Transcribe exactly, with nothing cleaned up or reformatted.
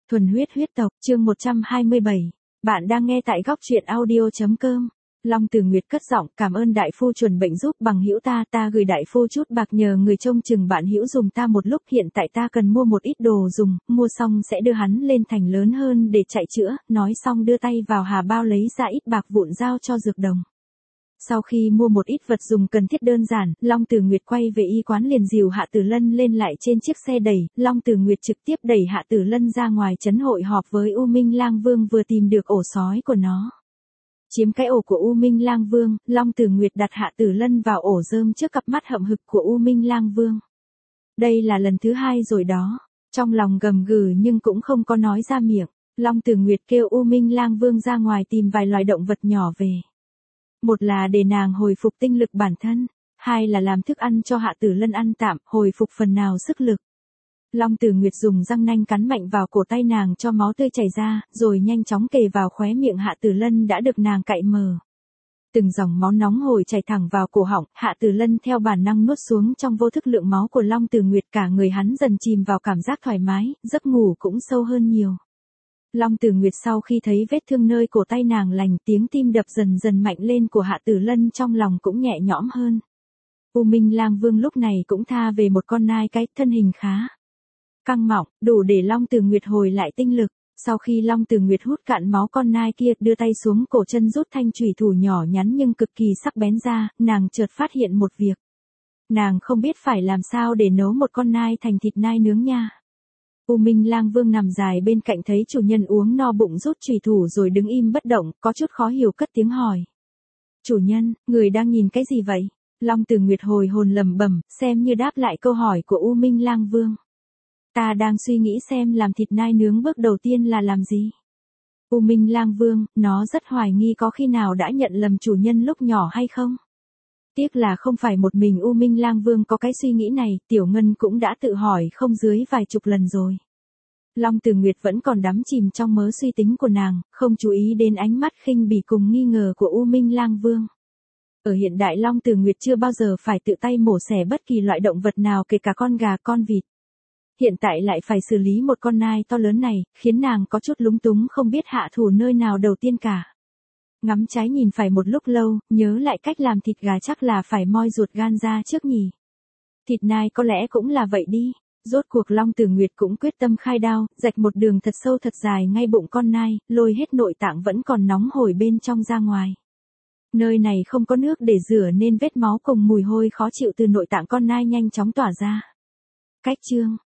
Thuần huyết huyết tộc, chương một trăm hai mươi bảy. Bạn đang nghe tại góc truyện audio.com. Long Tử Nguyệt cất giọng, cảm ơn đại phu chuẩn bệnh giúp bằng hữu ta, ta gửi đại phu chút bạc nhờ người trông chừng bạn hữu dùng ta một lúc, hiện tại ta cần mua một ít đồ dùng, mua xong sẽ đưa hắn lên thành lớn hơn để chạy chữa, nói xong đưa tay vào hà bao lấy ra ít bạc vụn giao cho dược đồng. Sau khi mua một ít vật dùng cần thiết đơn giản, Long Tử Nguyệt quay về y quán liền dìu Hạ Tử Lân lên lại trên chiếc xe đẩy, Long Tử Nguyệt trực tiếp đẩy Hạ Tử Lân ra ngoài trấn hội họp với U Minh Lang Vương vừa tìm được ổ sói của nó. Chiếm cái ổ của U Minh Lang Vương, Long Tử Nguyệt đặt Hạ Tử Lân vào ổ rơm trước cặp mắt hậm hực của U Minh Lang Vương. Đây là lần thứ hai rồi đó, trong lòng gầm gừ nhưng cũng không có nói ra miệng, Long Tử Nguyệt kêu U Minh Lang Vương ra ngoài tìm vài loài động vật nhỏ về. Một là để nàng hồi phục tinh lực bản thân, hai là làm thức ăn cho Hạ Tử Lân ăn tạm, hồi phục phần nào sức lực. Long Tử Nguyệt dùng răng nanh cắn mạnh vào cổ tay nàng cho máu tươi chảy ra, rồi nhanh chóng kề vào khóe miệng Hạ Tử Lân đã được nàng cạy mờ. Từng dòng máu nóng hổi chảy thẳng vào cổ họng, Hạ Tử Lân theo bản năng nuốt xuống trong vô thức lượng máu của Long Tử Nguyệt, cả người hắn dần chìm vào cảm giác thoải mái, giấc ngủ cũng sâu hơn nhiều. Long Tử Nguyệt sau khi thấy vết thương nơi cổ tay nàng lành, tiếng tim đập dần dần mạnh lên của Hạ Tử Lân trong lòng cũng nhẹ nhõm hơn. U Minh Lang Vương lúc này cũng tha về một con nai cái, thân hình khá căng mọng, đủ để Long Tử Nguyệt hồi lại tinh lực. Sau khi Long Tử Nguyệt hút cạn máu con nai kia, đưa tay xuống cổ chân rút thanh chủy thủ nhỏ nhắn nhưng cực kỳ sắc bén ra, nàng chợt phát hiện một việc. Nàng không biết phải làm sao để nấu một con nai thành thịt nai nướng nha. U Minh Lang Vương nằm dài bên cạnh thấy chủ nhân uống no bụng rút chùy thủ rồi đứng im bất động, có chút khó hiểu cất tiếng hỏi. Chủ nhân, người đang nhìn cái gì vậy? Long Tử Nguyệt hồi hồn lẩm bẩm, xem như đáp lại câu hỏi của U Minh Lang Vương. Ta đang suy nghĩ xem làm thịt nai nướng bước đầu tiên là làm gì? U Minh Lang Vương, nó rất hoài nghi có khi nào đã nhận lầm chủ nhân lúc nhỏ hay không? Tiếc là không phải một mình U Minh Lang Vương có cái suy nghĩ này, Tiểu Ngân cũng đã tự hỏi không dưới vài chục lần rồi. Long Tử Nguyệt vẫn còn đắm chìm trong mớ suy tính của nàng, không chú ý đến ánh mắt khinh bỉ cùng nghi ngờ của U Minh Lang Vương. Ở hiện đại Long Tử Nguyệt chưa bao giờ phải tự tay mổ xẻ bất kỳ loại động vật nào, kể cả con gà con vịt. Hiện tại lại phải xử lý một con nai to lớn này, khiến nàng có chút lúng túng không biết hạ thủ nơi nào đầu tiên cả. Ngắm trái nhìn phải một lúc lâu, nhớ lại cách làm thịt gà chắc là phải moi ruột gan ra trước nhỉ. Thịt nai có lẽ cũng là vậy đi. Rốt cuộc Long Tử Nguyệt cũng quyết tâm khai đao, rạch một đường thật sâu thật dài ngay bụng con nai, lôi hết nội tạng vẫn còn nóng hổi bên trong ra ngoài. Nơi này không có nước để rửa nên vết máu cùng mùi hôi khó chịu từ nội tạng con nai nhanh chóng tỏa ra. Cách chương